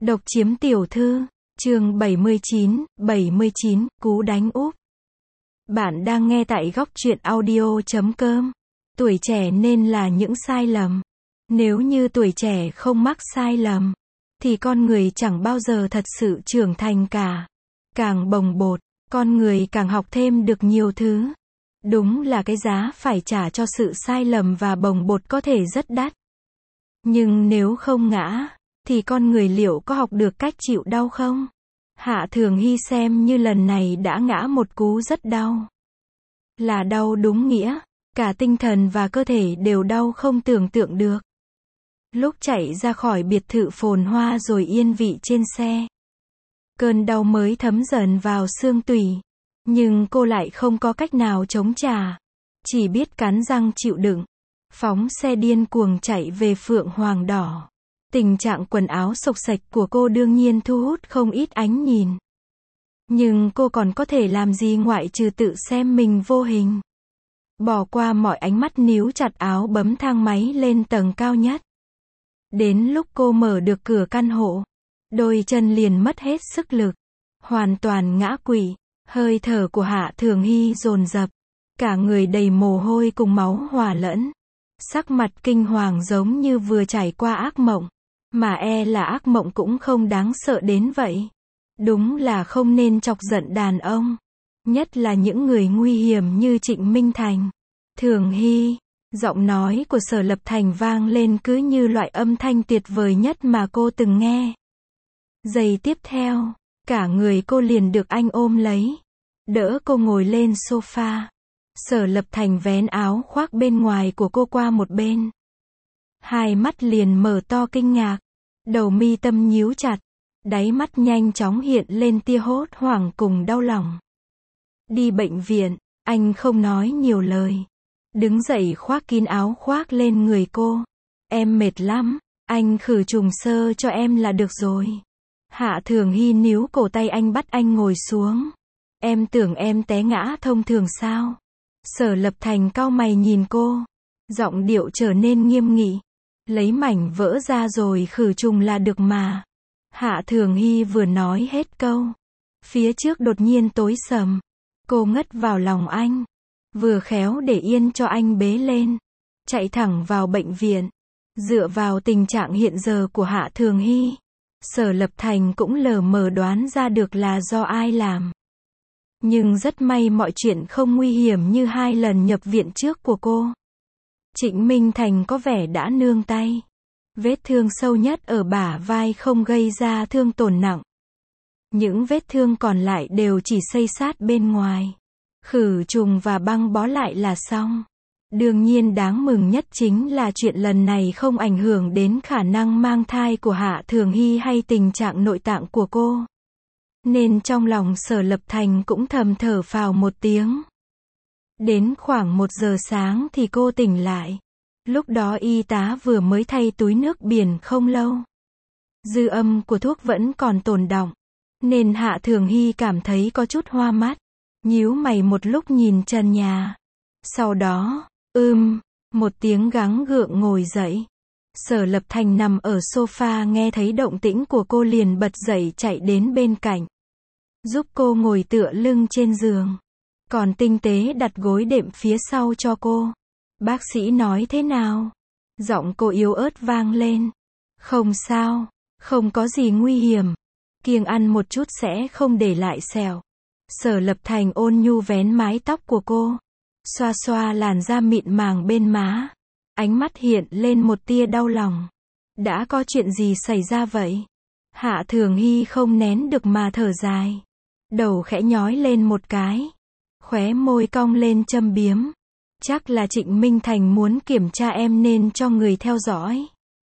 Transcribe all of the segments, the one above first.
Độc chiếm tiểu thư, chương 79, cú đánh úp. Bạn đang nghe tại góc truyện audio.com. Tuổi trẻ nên là những sai lầm. Nếu như tuổi trẻ không mắc sai lầm, thì con người chẳng bao giờ thật sự trưởng thành cả. Càng bồng bột, con người càng học thêm được nhiều thứ. Đúng là cái giá phải trả cho sự sai lầm và bồng bột có thể rất đắt. Nhưng nếu không ngã, thì con người liệu có học được cách chịu đau không? Hạ Thường Hy xem như lần này đã ngã một cú rất đau. Là đau đúng nghĩa, cả tinh thần và cơ thể đều đau không tưởng tượng được. Lúc chạy ra khỏi biệt thự phồn hoa rồi yên vị trên xe, cơn đau mới thấm dần vào xương tủy. Nhưng cô lại không có cách nào chống trả. Chỉ biết cắn răng chịu đựng. Phóng xe điên cuồng chạy về Phượng Hoàng Đỏ. Tình trạng quần áo xộc xệch của cô đương nhiên thu hút không ít ánh nhìn. Nhưng cô còn có thể làm gì ngoại trừ tự xem mình vô hình. Bỏ qua mọi ánh mắt níu chặt áo bấm thang máy lên tầng cao nhất. Đến lúc cô mở được cửa căn hộ, đôi chân liền mất hết sức lực. Hoàn toàn ngã quỵ. Hơi thở của Hạ Thường Hy dồn dập. Cả người đầy mồ hôi cùng máu hòa lẫn. Sắc mặt kinh hoàng giống như vừa trải qua ác mộng. Mà là ác mộng cũng không đáng sợ đến vậy. Đúng là không nên chọc giận đàn ông. Nhất là những người nguy hiểm như Trịnh Minh Thành. Thường Hy, giọng nói của Sở Lập Thành vang lên cứ như loại âm thanh tuyệt vời nhất mà cô từng nghe. Giây tiếp theo, cả người cô liền được anh ôm lấy. Đỡ cô ngồi lên sofa. Sở Lập Thành vén áo khoác bên ngoài của cô qua một bên. Hai mắt liền mở to kinh ngạc. Đầu mi tâm nhíu chặt. Đáy mắt nhanh chóng hiện lên tia hốt hoảng cùng đau lòng. Đi bệnh viện, anh không nói nhiều lời. Đứng dậy khoác kín áo khoác lên người cô. Em mệt lắm, anh khử trùng sơ cho em là được rồi. Hạ Thường Hy níu cổ tay anh bắt anh ngồi xuống. Em tưởng em té ngã thông thường sao? Sở Lập Thành cau mày nhìn cô. Giọng điệu trở nên nghiêm nghị. Lấy mảnh vỡ ra rồi khử trùng là được mà. Hạ Thường Hy vừa nói hết câu. Phía trước đột nhiên tối sầm. Cô ngất vào lòng anh. Vừa khéo để yên cho anh bế lên. Chạy thẳng vào bệnh viện. Dựa vào tình trạng hiện giờ của Hạ Thường Hy, Sở Lập Thành cũng lờ mờ đoán ra được là do ai làm. Nhưng rất may mọi chuyện không nguy hiểm như hai lần nhập viện trước của cô. Trịnh Minh Thành có vẻ đã nương tay. Vết thương sâu nhất ở bả vai không gây ra thương tổn nặng. Những vết thương còn lại đều chỉ xây sát bên ngoài. Khử trùng và băng bó lại là xong. Đương nhiên đáng mừng nhất chính là chuyện lần này không ảnh hưởng đến khả năng mang thai của Hạ Thường Hy hay tình trạng nội tạng của cô. Nên trong lòng Sở Lập Thành cũng thầm thở phào một tiếng. Đến khoảng 1 giờ sáng thì cô tỉnh lại. Lúc đó y tá vừa mới thay túi nước biển không lâu. Dư âm của thuốc vẫn còn tồn đọng. Nên Hạ Thường Hy cảm thấy có chút hoa mắt. Nhíu mày một lúc nhìn trần nhà. Sau đó, một tiếng gắng gượng ngồi dậy. Sở Lập Thành nằm ở sofa nghe thấy động tĩnh của cô liền bật dậy chạy đến bên cạnh. Giúp cô ngồi tựa lưng trên giường. Còn tinh tế đặt gối đệm phía sau cho cô. Bác sĩ nói thế nào? Giọng cô yếu ớt vang lên. Không sao, không có gì nguy hiểm. Kiêng ăn một chút sẽ không để lại sẹo. Sở Lập Thành ôn nhu vén mái tóc của cô. Xoa xoa làn da mịn màng bên má. Ánh mắt hiện lên một tia đau lòng. Đã có chuyện gì xảy ra vậy? Hạ Thường Hy không nén được mà thở dài. Đầu khẽ nhói lên một cái. Khóe môi cong lên châm biếm. Chắc là Trịnh Minh Thành muốn kiểm tra em nên cho người theo dõi.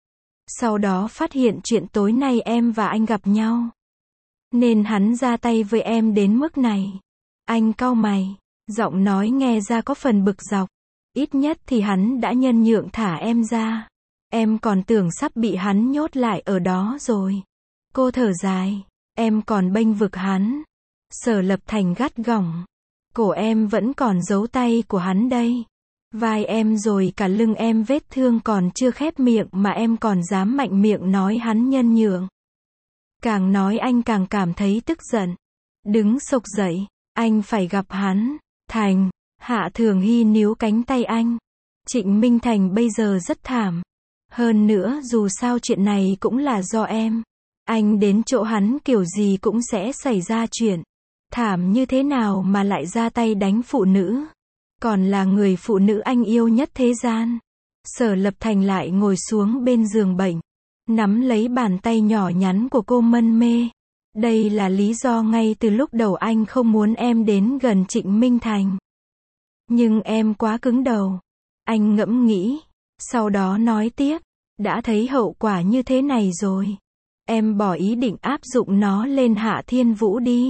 Sau đó phát hiện chuyện tối nay em và anh gặp nhau. Nên hắn ra tay với em đến mức này. Anh cau mày. Giọng nói nghe ra có phần bực dọc. Ít nhất thì hắn đã nhân nhượng thả em ra. Em còn tưởng sắp bị hắn nhốt lại ở đó rồi. Cô thở dài. Em còn bênh vực hắn. Sở Lập Thành gắt gỏng. Cổ em vẫn còn dấu tay của hắn đây. Vai em rồi cả lưng em vết thương còn chưa khép miệng mà em còn dám mạnh miệng nói hắn nhân nhượng. Càng nói anh càng cảm thấy tức giận. Đứng xộc dậy, anh phải gặp hắn. Thành, Hạ Thường Hy níu cánh tay anh. Trịnh Minh Thành bây giờ rất thảm. Hơn nữa dù sao chuyện này cũng là do em. Anh đến chỗ hắn kiểu gì cũng sẽ xảy ra chuyện. Thảm như thế nào mà lại ra tay đánh phụ nữ. Còn là người phụ nữ anh yêu nhất thế gian. Sở Lập Thành lại ngồi xuống bên giường bệnh. Nắm lấy bàn tay nhỏ nhắn của cô mân mê. Đây là lý do ngay từ lúc đầu anh không muốn em đến gần Trịnh Minh Thành. Nhưng em quá cứng đầu. Anh ngẫm nghĩ. Sau đó nói tiếp. Đã thấy hậu quả như thế này rồi. Em bỏ ý định áp dụng nó lên Hạ Thiên Vũ đi.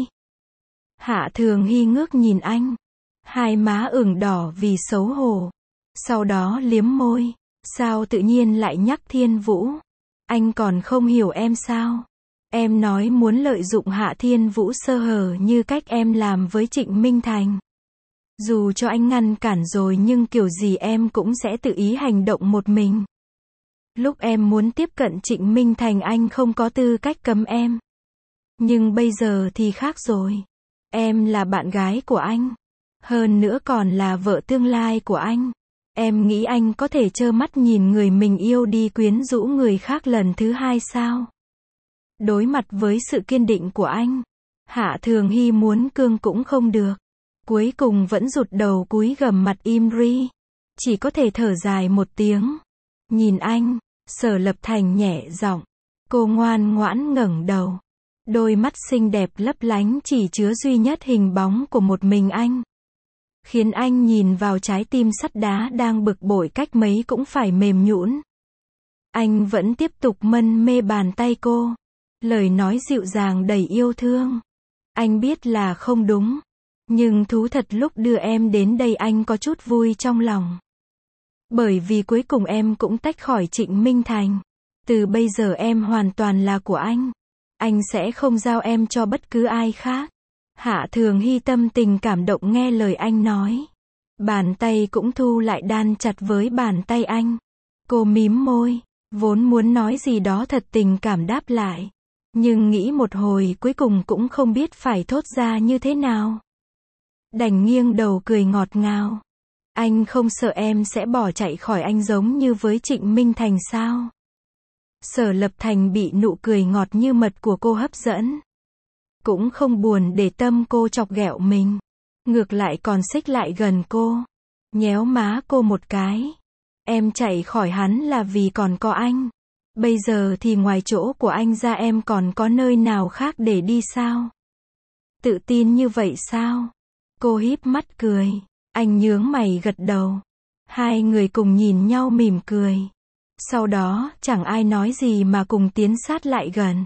Hạ Thường Hy ngước nhìn anh. Hai má ửng đỏ vì xấu hổ. Sau đó liếm môi. Sao tự nhiên lại nhắc Thiên Vũ? Anh còn không hiểu em sao? Em nói muốn lợi dụng Hạ Thiên Vũ sơ hở như cách em làm với Trịnh Minh Thành. Dù cho anh ngăn cản rồi nhưng kiểu gì em cũng sẽ tự ý hành động một mình. Lúc em muốn tiếp cận Trịnh Minh Thành anh không có tư cách cấm em. Nhưng bây giờ thì khác rồi. Em là bạn gái của anh. Hơn nữa còn là vợ tương lai của anh. Em nghĩ anh có thể trơ mắt nhìn người mình yêu đi quyến rũ người khác lần thứ hai sao? Đối mặt với sự kiên định của anh, Hạ Thường Hy muốn cương cũng không được. Cuối cùng vẫn rụt đầu cúi gằm mặt im ri. Chỉ có thể thở dài một tiếng. Nhìn anh, Sở Lập Thành nhẹ giọng. Cô ngoan ngoãn ngẩng đầu. Đôi mắt xinh đẹp lấp lánh chỉ chứa duy nhất hình bóng của một mình anh. Khiến anh nhìn vào trái tim sắt đá đang bực bội cách mấy cũng phải mềm nhũn. Anh vẫn tiếp tục mân mê bàn tay cô. Lời nói dịu dàng đầy yêu thương. Anh biết là không đúng. Nhưng thú thật lúc đưa em đến đây anh có chút vui trong lòng. Bởi vì cuối cùng em cũng tách khỏi Trịnh Minh Thành. Từ bây giờ em hoàn toàn là của anh. Anh sẽ không giao em cho bất cứ ai khác. Hạ Thường Hy tâm tình cảm động nghe lời anh nói. Bàn tay cũng thu lại đan chặt với bàn tay anh. Cô mím môi, vốn muốn nói gì đó thật tình cảm đáp lại. Nhưng nghĩ một hồi cuối cùng cũng không biết phải thốt ra như thế nào. Đành nghiêng đầu cười ngọt ngào. Anh không sợ em sẽ bỏ chạy khỏi anh giống như với Trịnh Minh Thành sao? Sở Lập Thành bị nụ cười ngọt như mật của cô hấp dẫn. Cũng không buồn để tâm cô chọc ghẹo mình. Ngược lại còn xích lại gần cô. Nhéo má cô một cái. Em chạy khỏi hắn là vì còn có anh. Bây giờ thì ngoài chỗ của anh ra em còn có nơi nào khác để đi sao? Tự tin như vậy sao? Cô híp mắt cười. Anh nhướng mày gật đầu. Hai người cùng nhìn nhau mỉm cười. Sau đó, chẳng ai nói gì mà cùng tiến sát lại gần.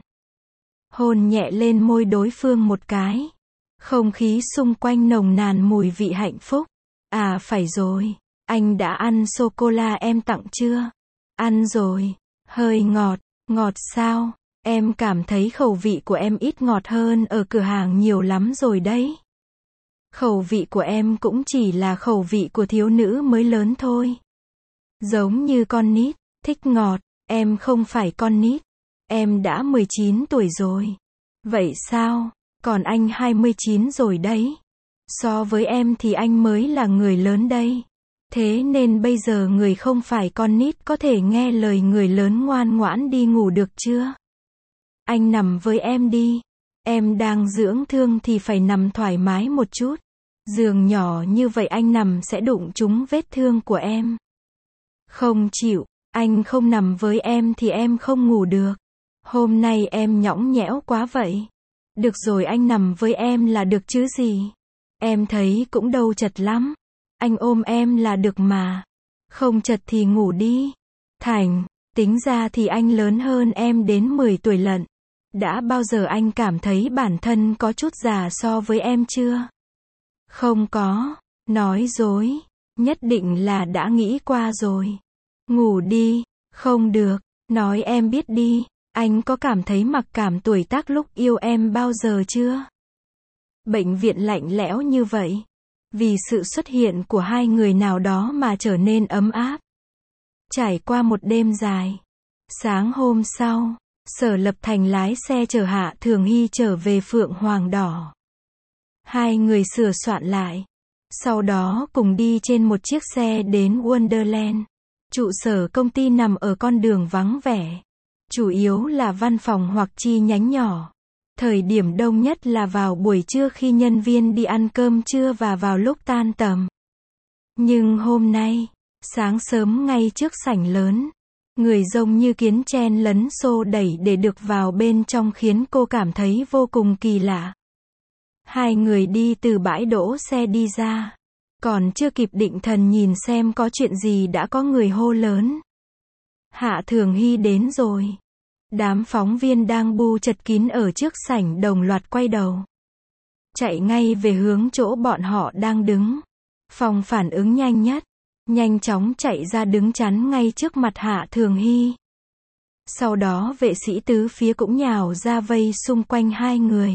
Hôn nhẹ lên môi đối phương một cái. Không khí xung quanh nồng nàn mùi vị hạnh phúc. À phải rồi, anh đã ăn sô-cô-la em tặng chưa? Ăn rồi. Hơi ngọt. Ngọt sao? Em cảm thấy khẩu vị của em ít ngọt hơn ở cửa hàng nhiều lắm rồi đấy. Khẩu vị của em cũng chỉ là khẩu vị của thiếu nữ mới lớn thôi. Giống như con nít, thích ngọt. Em không phải con nít. Em đã 19 tuổi rồi. Vậy sao? Còn anh 29 rồi đấy. So với em thì anh mới là người lớn đây. Thế nên bây giờ người không phải con nít có thể nghe lời người lớn ngoan ngoãn đi ngủ được chưa? Anh nằm với em đi. Em đang dưỡng thương thì phải nằm thoải mái một chút. Giường nhỏ như vậy anh nằm sẽ đụng trúng vết thương của em. Không chịu, anh không nằm với em thì em không ngủ được. Hôm nay em nhõng nhẽo quá vậy. Được rồi anh nằm với em là được chứ gì. Em thấy cũng đâu chật lắm. Anh ôm em là được mà. Không chật thì ngủ đi. Thành, tính ra thì anh lớn hơn em đến 10 tuổi lận. Đã bao giờ anh cảm thấy bản thân có chút già so với em chưa? Không có. Nói dối. Nhất định là đã nghĩ qua rồi. Ngủ đi. Không được. Nói em biết đi. Anh có cảm thấy mặc cảm tuổi tác lúc yêu em bao giờ chưa? Bệnh viện lạnh lẽo như vậy. Vì sự xuất hiện của hai người nào đó mà trở nên ấm áp. Trải qua một đêm dài. Sáng hôm sau, Sở Lập Thành lái xe chở Hạ Thường Hy trở về Phượng Hoàng Đỏ. Hai người sửa soạn lại. Sau đó cùng đi trên một chiếc xe đến Wonderland. Trụ sở công ty nằm ở con đường vắng vẻ. Chủ yếu là văn phòng hoặc chi nhánh nhỏ. Thời điểm đông nhất là vào buổi trưa khi nhân viên đi ăn cơm trưa và vào lúc tan tầm. Nhưng hôm nay, sáng sớm ngay trước sảnh lớn, người giống như kiến chen lấn xô đẩy để được vào bên trong khiến cô cảm thấy vô cùng kỳ lạ. Hai người đi từ bãi đỗ xe đi ra. Còn chưa kịp định thần nhìn xem có chuyện gì đã có người hô lớn. Hạ Thường Hy đến rồi. Đám phóng viên đang bu chật kín ở trước sảnh đồng loạt quay đầu. Chạy ngay về hướng chỗ bọn họ đang đứng. Phong phản ứng nhanh nhất. Nhanh chóng chạy ra đứng chắn ngay trước mặt Hạ Thường Hy. Sau đó vệ sĩ tứ phía cũng nhào ra vây xung quanh hai người.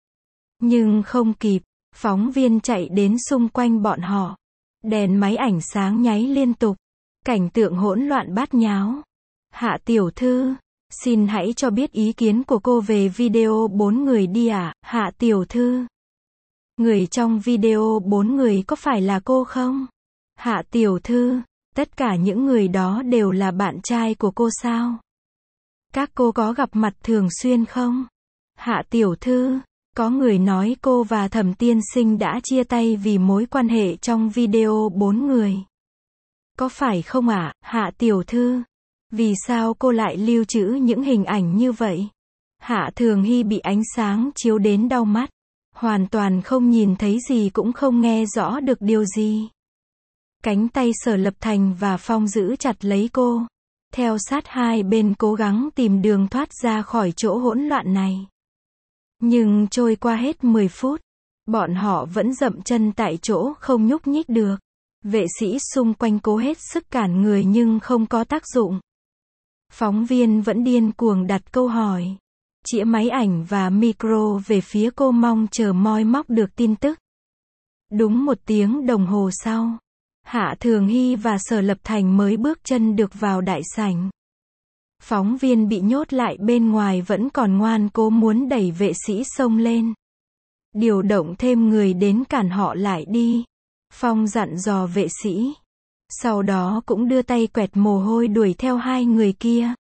Nhưng không kịp, phóng viên chạy đến xung quanh bọn họ. Đèn máy ảnh sáng nháy liên tục. Cảnh tượng hỗn loạn bát nháo. Hạ tiểu thư, xin hãy cho biết ý kiến của cô về video 4 người đi ạ, Hạ tiểu thư. Người trong video 4 người có phải là cô không? Hạ tiểu thư, tất cả những người đó đều là bạn trai của cô sao? Các cô có gặp mặt thường xuyên không? Hạ tiểu thư, có người nói cô và Thẩm tiên sinh đã chia tay vì mối quan hệ trong video 4 người. Có phải không ạ, Hạ tiểu thư? Vì sao cô lại lưu trữ những hình ảnh như vậy? Hạ Thường Hy bị ánh sáng chiếu đến đau mắt. Hoàn toàn không nhìn thấy gì cũng không nghe rõ được điều gì. Cánh tay Sở Lập Thành và Phong giữ chặt lấy cô. Theo sát hai bên cố gắng tìm đường thoát ra khỏi chỗ hỗn loạn này. Nhưng trôi qua hết 10 phút. Bọn họ vẫn dậm chân tại chỗ không nhúc nhích được. Vệ sĩ xung quanh cố hết sức cản người nhưng không có tác dụng. Phóng viên vẫn điên cuồng đặt câu hỏi. Chĩa máy ảnh và micro về phía cô mong chờ moi móc được tin tức. Đúng 1 tiếng đồng hồ sau, Hạ Thường Hy và Sở Lập Thành mới bước chân được vào đại sảnh. Phóng viên bị nhốt lại bên ngoài vẫn còn ngoan cố muốn đẩy vệ sĩ xông lên. Điều động thêm người đến cản họ lại đi. Phong dặn dò vệ sĩ. Sau đó cũng đưa tay quẹt mồ hôi đuổi theo hai người kia.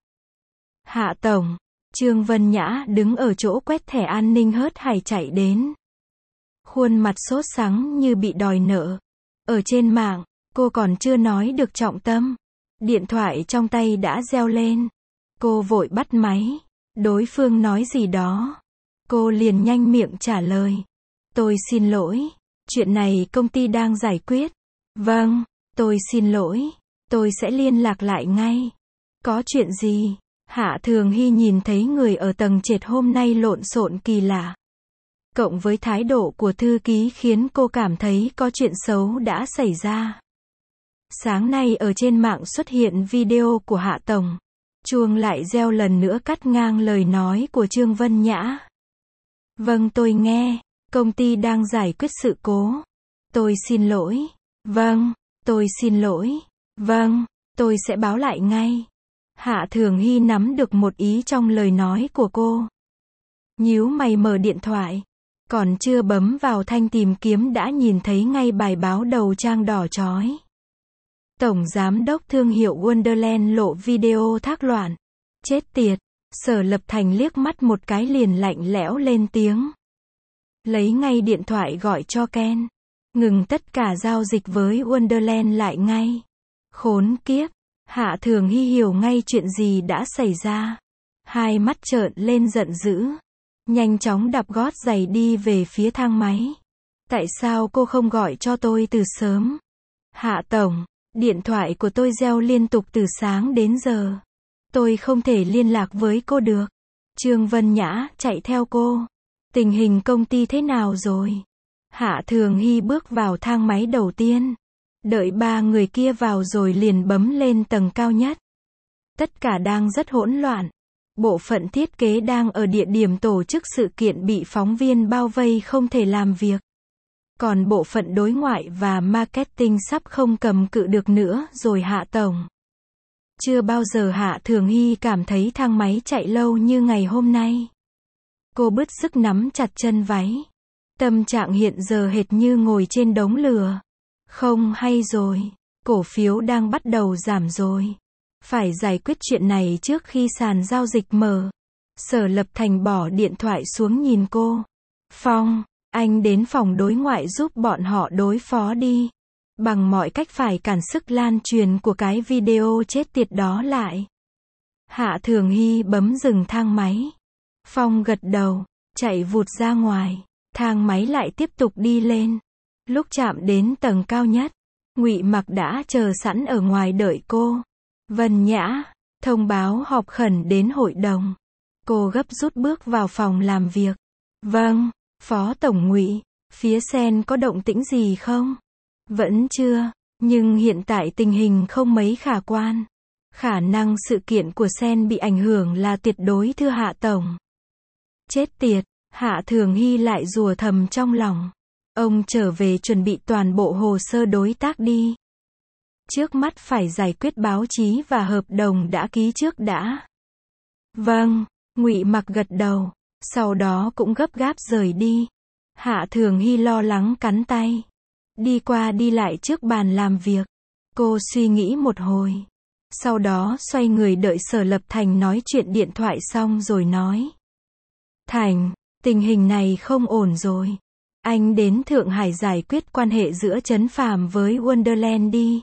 Hạ tổng, Trương Vân Nhã đứng ở chỗ quét thẻ an ninh hớt hải chạy đến. Khuôn mặt sốt sắng như bị đòi nợ. Ở trên mạng, cô còn chưa nói được trọng tâm. Điện thoại trong tay đã reo lên. Cô vội bắt máy. Đối phương nói gì đó. Cô liền nhanh miệng trả lời. Tôi xin lỗi. Chuyện này công ty đang giải quyết. Vâng, tôi xin lỗi. Tôi sẽ liên lạc lại ngay. Có chuyện gì? Hạ Thường Hy nhìn thấy người ở tầng trệt hôm nay lộn xộn kỳ lạ. Cộng với thái độ của thư ký khiến cô cảm thấy có chuyện xấu đã xảy ra. Sáng nay ở trên mạng xuất hiện video của Hạ tổng. Chuông lại reo lần nữa cắt ngang lời nói của Trương Vân Nhã. Vâng tôi nghe, công ty đang giải quyết sự cố. Tôi xin lỗi. Vâng, tôi xin lỗi. Vâng, tôi sẽ báo lại ngay. Hạ Thường Hy nắm được một ý trong lời nói của cô. Nhíu mày mở điện thoại. Còn chưa bấm vào thanh tìm kiếm đã nhìn thấy ngay bài báo đầu trang đỏ chói. Tổng giám đốc thương hiệu Wonderland lộ video thác loạn. Chết tiệt. Sở Lập Thành liếc mắt một cái liền lạnh lẽo lên tiếng. Lấy ngay điện thoại gọi cho Ken. Ngừng tất cả giao dịch với Wonderland lại ngay. Khốn kiếp. Hạ Thường Hy hiểu ngay chuyện gì đã xảy ra. Hai mắt trợn lên giận dữ. Nhanh chóng đạp gót giày đi về phía thang máy. Tại sao cô không gọi cho tôi từ sớm? Hạ tổng, điện thoại của tôi reo liên tục từ sáng đến giờ. Tôi không thể liên lạc với cô được. Trương Vân Nhã chạy theo cô. Tình hình công ty thế nào rồi? Hạ Thường Hy bước vào thang máy đầu tiên. Đợi 3 người kia vào rồi liền bấm lên tầng cao nhất. Tất cả đang rất hỗn loạn. Bộ phận thiết kế đang ở địa điểm tổ chức sự kiện bị phóng viên bao vây không thể làm việc. Còn bộ phận đối ngoại và marketing sắp không cầm cự được nữa rồi Hạ tổng. Chưa bao giờ Hạ Thường Hy cảm thấy thang máy chạy lâu như ngày hôm nay. Cô bứt sức nắm chặt chân váy. Tâm trạng hiện giờ hệt như ngồi trên đống lửa. Không hay rồi, cổ phiếu đang bắt đầu giảm rồi. Phải giải quyết chuyện này trước khi sàn giao dịch mở. Sở Lập Thành bỏ điện thoại xuống nhìn cô. Phong, anh đến phòng đối ngoại giúp bọn họ đối phó đi. Bằng mọi cách phải cản sức lan truyền của cái video chết tiệt đó lại. Hạ Thường Hy bấm dừng thang máy. Phong gật đầu, chạy vụt ra ngoài. Thang máy lại tiếp tục đi lên. Lúc chạm đến tầng cao nhất, Ngụy Mặc đã chờ sẵn ở ngoài đợi cô. Vân Nhã, thông báo họp khẩn đến hội đồng. Cô gấp rút bước vào phòng làm việc. Vâng, Phó Tổng Ngụy, phía Sen có động tĩnh gì không? Vẫn chưa, nhưng hiện tại tình hình không mấy khả quan. Khả năng sự kiện của Sen bị ảnh hưởng là tuyệt đối thưa Hạ Tổng. Chết tiệt, Hạ Thường Hy lại rủa thầm trong lòng. Ông trở về chuẩn bị toàn bộ hồ sơ đối tác đi. Trước mắt phải giải quyết báo chí và hợp đồng đã ký trước đã. Vâng, Ngụy Mặc gật đầu, sau đó cũng gấp gáp rời đi. Hạ Thường Hy lo lắng cắn tay. Đi qua đi lại trước bàn làm việc. Cô suy nghĩ một hồi. Sau đó xoay người đợi Sở Lập Thành nói chuyện điện thoại xong rồi nói. Thành, tình hình này không ổn rồi. Anh đến Thượng Hải giải quyết quan hệ giữa Trấn Phàm với Wonderland đi.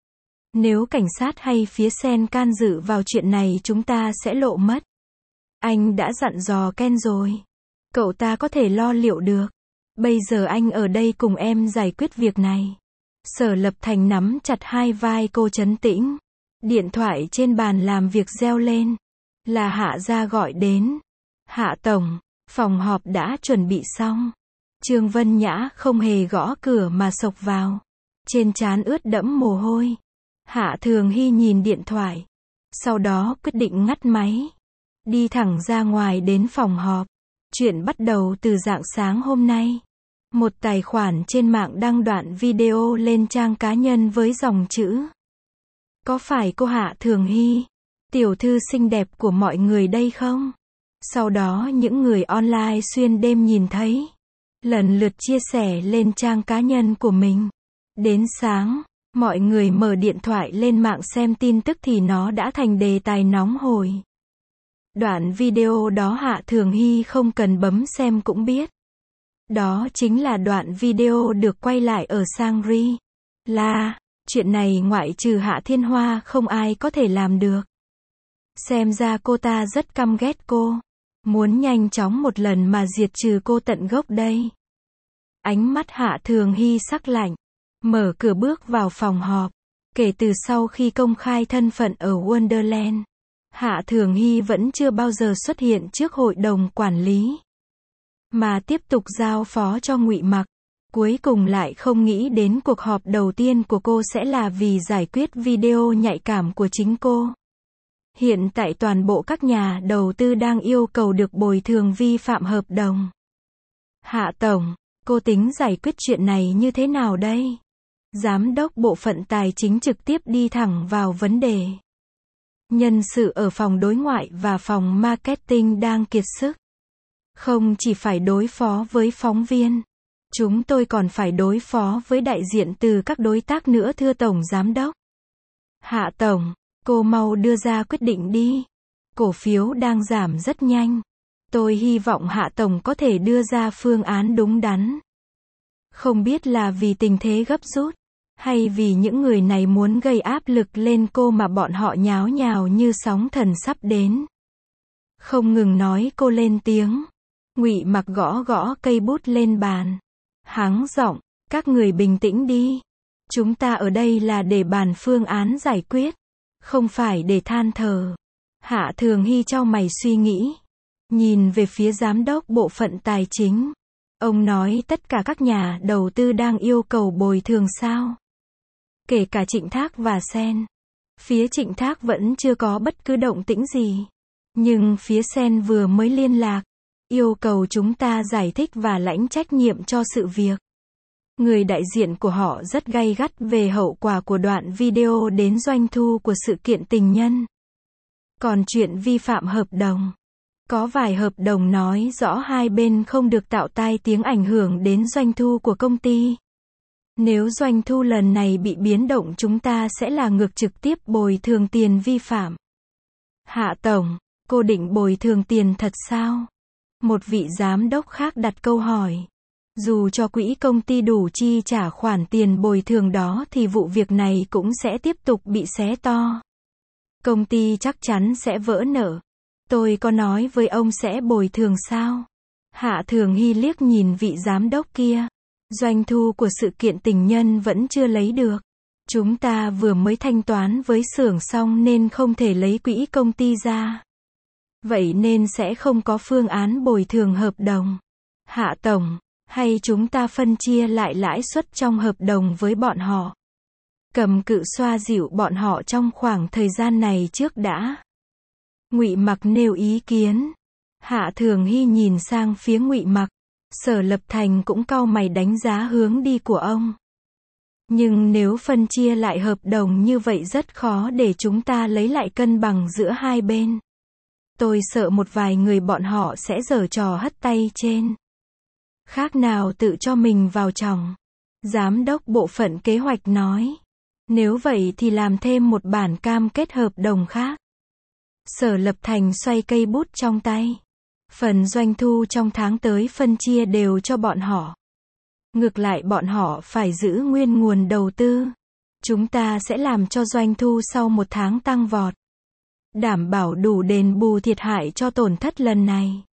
Nếu cảnh sát hay phía Sen can dự vào chuyện này chúng ta sẽ lộ mất. Anh đã dặn dò Ken rồi. Cậu ta có thể lo liệu được. Bây giờ anh ở đây cùng em giải quyết việc này. Sở Lập Thành nắm chặt hai vai cô trấn tĩnh. Điện thoại trên bàn làm việc reo lên. Là Hạ gia gọi đến. Hạ Tổng, phòng họp đã chuẩn bị xong. Trương Vân Nhã không hề gõ cửa mà xộc vào. Trên trán ướt đẫm mồ hôi. Hạ Thường Hy nhìn điện thoại. Sau đó quyết định ngắt máy. Đi thẳng ra ngoài đến phòng họp. Chuyện bắt đầu từ rạng sáng hôm nay. Một tài khoản trên mạng đăng đoạn video lên trang cá nhân với dòng chữ. Có phải cô Hạ Thường Hy, tiểu thư xinh đẹp của mọi người đây không? Sau đó những người online xuyên đêm nhìn thấy. Lần lượt chia sẻ lên trang cá nhân của mình. Đến sáng, mọi người mở điện thoại lên mạng xem tin tức thì nó đã thành đề tài nóng hổi. Đoạn video đó Hạ Thường Hy không cần bấm xem cũng biết. Đó chính là đoạn video được quay lại ở Sangri. Là, chuyện này ngoại trừ Hạ Thiên Hoa không ai có thể làm được. Xem ra cô ta rất căm ghét cô. Muốn nhanh chóng một lần mà diệt trừ cô tận gốc đây. Ánh mắt Hạ Thường Hy sắc lạnh. Mở cửa bước vào phòng họp. Kể từ sau khi công khai thân phận ở Wonderland, Hạ Thường Hy vẫn chưa bao giờ xuất hiện trước hội đồng quản lý. Mà tiếp tục giao phó cho Ngụy Mặc. Cuối cùng lại không nghĩ đến cuộc họp đầu tiên của cô sẽ là vì giải quyết video nhạy cảm của chính cô. Hiện tại toàn bộ các nhà đầu tư đang yêu cầu được bồi thường vi phạm hợp đồng. Hạ Tổng, cô tính giải quyết chuyện này như thế nào đây? Giám đốc bộ phận tài chính trực tiếp đi thẳng vào vấn đề. Nhân sự ở phòng đối ngoại và phòng marketing đang kiệt sức. Không chỉ phải đối phó với phóng viên, chúng tôi còn phải đối phó với đại diện từ các đối tác nữa thưa Tổng Giám đốc. Hạ Tổng, cô mau đưa ra quyết định đi. Cổ phiếu đang giảm rất nhanh. Tôi hy vọng Hạ Tổng có thể đưa ra phương án đúng đắn. Không biết là vì tình thế gấp rút, hay vì những người này muốn gây áp lực lên cô mà bọn họ nháo nhào như sóng thần sắp đến. Không ngừng nói cô lên tiếng. Ngụy Mặc gõ gõ cây bút lên bàn. Hắng giọng, các người bình tĩnh đi. Chúng ta ở đây là để bàn phương án giải quyết, không phải để than thở. Hạ Thường Hy chau mày suy nghĩ. Nhìn về phía giám đốc bộ phận tài chính. Ông nói tất cả các nhà đầu tư đang yêu cầu bồi thường sao? Kể cả Trịnh Thác và Sen. Phía Trịnh Thác vẫn chưa có bất cứ động tĩnh gì. Nhưng phía Sen vừa mới liên lạc. Yêu cầu chúng ta giải thích và lãnh trách nhiệm cho sự việc. Người đại diện của họ rất gay gắt về hậu quả của đoạn video đến doanh thu của sự kiện tình nhân. Còn chuyện vi phạm hợp đồng, có vài hợp đồng nói rõ hai bên không được tạo tai tiếng ảnh hưởng đến doanh thu của công ty. Nếu doanh thu lần này bị biến động chúng ta sẽ là ngược trực tiếp bồi thường tiền vi phạm. Hạ tổng, cô định bồi thường tiền thật sao? Một vị giám đốc khác đặt câu hỏi. Dù cho quỹ công ty đủ chi trả khoản tiền bồi thường đó thì vụ việc này cũng sẽ tiếp tục bị xé to. Công ty chắc chắn sẽ vỡ nợ. Tôi có nói với ông sẽ bồi thường sao? Hạ Thường Hy liếc nhìn vị giám đốc kia. Doanh thu của sự kiện tình nhân vẫn chưa lấy được. Chúng ta vừa mới thanh toán với xưởng xong nên không thể lấy quỹ công ty ra. Vậy nên sẽ không có phương án bồi thường hợp đồng. Hạ tổng, hay chúng ta phân chia lại lãi suất trong hợp đồng với bọn họ? Cầm cự xoa dịu bọn họ trong khoảng thời gian này trước đã. Ngụy Mặc nêu ý kiến. Hạ Thường Hy nhìn sang phía Ngụy Mặc. Sở Lập Thành cũng cau mày đánh giá hướng đi của ông. Nhưng nếu phân chia lại hợp đồng như vậy rất khó để chúng ta lấy lại cân bằng giữa hai bên. Tôi sợ một vài người bọn họ sẽ giở trò hất tay trên. Khác nào tự cho mình vào chòng. Giám đốc bộ phận kế hoạch nói. Nếu vậy thì làm thêm một bản cam kết hợp đồng khác. Sở Lập Thành xoay cây bút trong tay. Phần doanh thu trong tháng tới phân chia đều cho bọn họ. Ngược lại bọn họ phải giữ nguyên nguồn đầu tư. Chúng ta sẽ làm cho doanh thu sau một tháng tăng vọt. Đảm bảo đủ đền bù thiệt hại cho tổn thất lần này.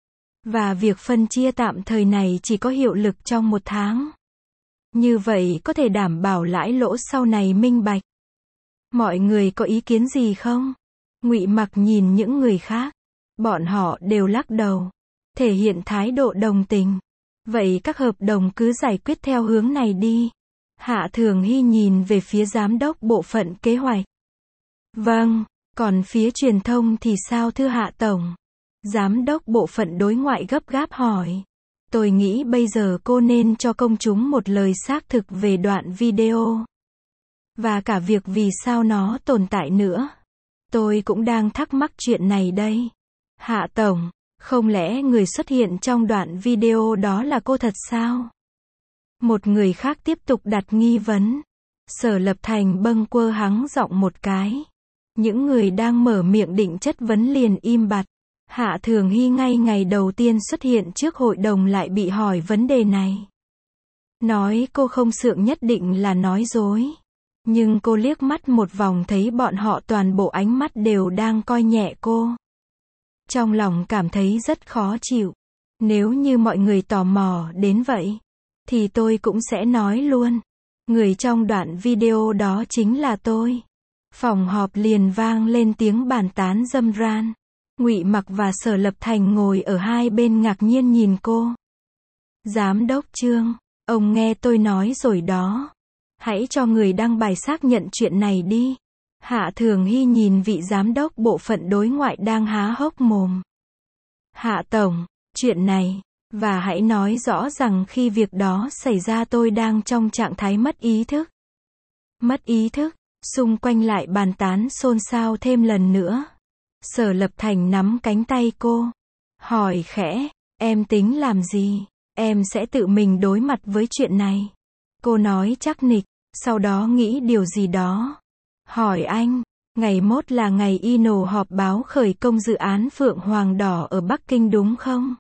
Và việc phân chia tạm thời này chỉ có hiệu lực trong một tháng. Như vậy có thể đảm bảo lãi lỗ sau này minh bạch. Mọi người có ý kiến gì không? Ngụy Mặc nhìn những người khác. Bọn họ đều lắc đầu. Thể hiện thái độ đồng tình. Vậy các hợp đồng cứ giải quyết theo hướng này đi. Hạ Thường Hy nhìn về phía giám đốc bộ phận kế hoạch. Vâng, còn phía truyền thông thì sao thưa Hạ tổng? Giám đốc bộ phận đối ngoại gấp gáp hỏi. Tôi nghĩ bây giờ cô nên cho công chúng một lời xác thực về đoạn video. Và cả việc vì sao nó tồn tại nữa. Tôi cũng đang thắc mắc chuyện này đây. Hạ tổng, không lẽ người xuất hiện trong đoạn video đó là cô thật sao? Một người khác tiếp tục đặt nghi vấn. Sở Lập Thành bâng quơ hắng giọng một cái. Những người đang mở miệng định chất vấn liền im bặt. Hạ Thường Hy ngay ngày đầu tiên xuất hiện trước hội đồng lại bị hỏi vấn đề này. Nói cô không sượng nhất định là nói dối. Nhưng cô liếc mắt một vòng thấy bọn họ toàn bộ ánh mắt đều đang coi nhẹ cô. Trong lòng cảm thấy rất khó chịu. Nếu như mọi người tò mò đến vậy, thì tôi cũng sẽ nói luôn. Người trong đoạn video đó chính là tôi. Phòng họp liền vang lên tiếng bàn tán râm ran. Ngụy Mặc và Sở Lập Thành ngồi ở hai bên ngạc nhiên nhìn cô. Giám đốc Trương, ông nghe tôi nói rồi đó. Hãy cho người đăng bài xác nhận chuyện này đi. Hạ Thường Hy nhìn vị giám đốc bộ phận đối ngoại đang há hốc mồm. Hạ tổng, chuyện này, và hãy nói rõ rằng khi việc đó xảy ra tôi đang trong trạng thái mất ý thức. Mất ý thức, xung quanh lại bàn tán xôn xao thêm lần nữa. Sở Lập Thành nắm cánh tay cô. Hỏi khẽ, em tính làm gì? Em sẽ tự mình đối mặt với chuyện này. Cô nói chắc nịch, sau đó nghĩ điều gì đó. Hỏi anh, ngày mốt là ngày Ino họp báo khởi công dự án Phượng Hoàng Đỏ ở Bắc Kinh đúng không?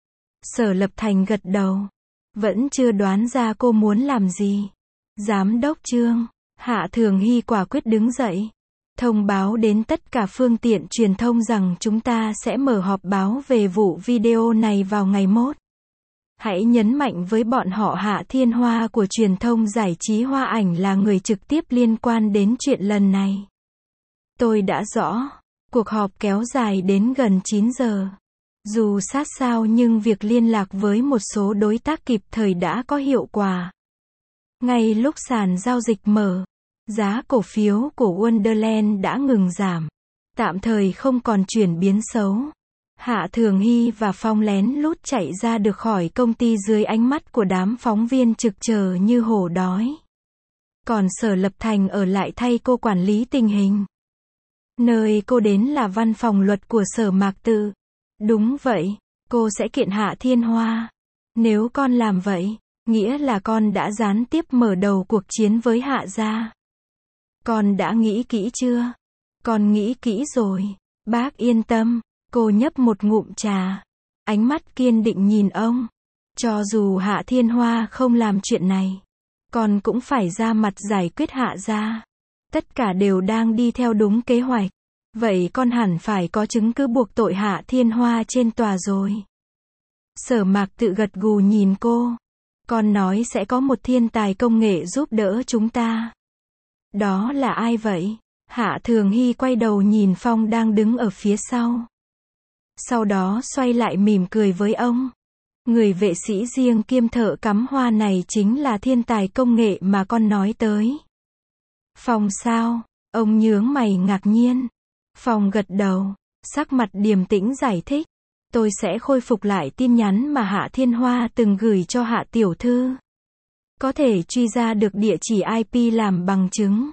Sở Lập Thành gật đầu. Vẫn chưa đoán ra cô muốn làm gì. Giám đốc Trương, Hạ Thường Hy quả quyết đứng dậy. Thông báo đến tất cả phương tiện truyền thông rằng chúng ta sẽ mở họp báo về vụ video này vào ngày mốt. Hãy nhấn mạnh với bọn họ Hạ Thiên Hoa của truyền thông giải trí Hoa Ảnh là người trực tiếp liên quan đến chuyện lần này. Tôi đã rõ. Cuộc họp kéo dài đến gần 9 giờ. Dù sát sao nhưng việc liên lạc với một số đối tác kịp thời đã có hiệu quả. Ngay lúc sàn giao dịch mở, giá cổ phiếu của Wonderland đã ngừng giảm. Tạm thời không còn chuyển biến xấu. Hạ Thường Hy và Phong lén lút chạy ra được khỏi công ty dưới ánh mắt của đám phóng viên trực chờ như hổ đói. Còn Sở Lập Thành ở lại thay cô quản lý tình hình. Nơi cô đến là văn phòng luật của Sở Mạc Tự. Đúng vậy, cô sẽ kiện Hạ Thiên Hoa. Nếu con làm vậy, nghĩa là con đã gián tiếp mở đầu cuộc chiến với Hạ gia. Con đã nghĩ kỹ chưa? Con nghĩ kỹ rồi. Bác yên tâm. Cô nhấp một ngụm trà. Ánh mắt kiên định nhìn ông. Cho dù Hạ Thiên Hoa không làm chuyện này, con cũng phải ra mặt giải quyết Hạ gia. Tất cả đều đang đi theo đúng kế hoạch. Vậy con hẳn phải có chứng cứ buộc tội Hạ Thiên Hoa trên tòa rồi. Sở Mạc Tự gật gù nhìn cô. Con nói sẽ có một thiên tài công nghệ giúp đỡ chúng ta. Đó là ai vậy? Hạ Thường Hy quay đầu nhìn Phong đang đứng ở phía sau. Sau đó xoay lại mỉm cười với ông. Người vệ sĩ riêng kiêm thợ cắm hoa này chính là thiên tài công nghệ mà con nói tới. Phong sao? Ông nhướng mày ngạc nhiên. Phong gật đầu, sắc mặt điềm tĩnh giải thích. Tôi sẽ khôi phục lại tin nhắn mà Hạ Thiên Hoa từng gửi cho Hạ tiểu thư. Có thể truy ra được địa chỉ IP làm bằng chứng.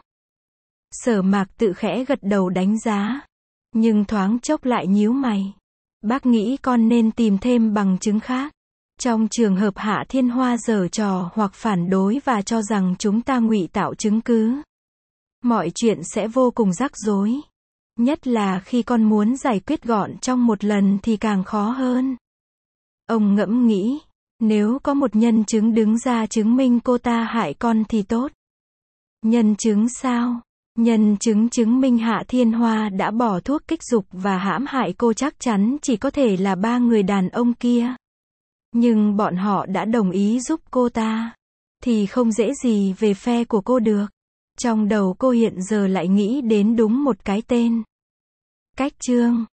Sở Mạc Tự khẽ gật đầu đánh giá. Nhưng thoáng chốc lại nhíu mày. Bác nghĩ con nên tìm thêm bằng chứng khác. Trong trường hợp Hạ Thiên Hoa giở trò hoặc phản đối và cho rằng chúng ta ngụy tạo chứng cứ, mọi chuyện sẽ vô cùng rắc rối. Nhất là khi con muốn giải quyết gọn trong một lần thì càng khó hơn. Ông ngẫm nghĩ, nếu có một nhân chứng đứng ra chứng minh cô ta hại con thì tốt. Nhân chứng sao? Nhân chứng chứng minh Hạ Thiên Hoa đã bỏ thuốc kích dục và hãm hại cô chắc chắn chỉ có thể là 3 người đàn ông kia. Nhưng bọn họ đã đồng ý giúp cô ta. Thì không dễ gì về phe của cô được. Trong đầu cô hiện giờ lại nghĩ đến đúng một cái tên. Cách Trương.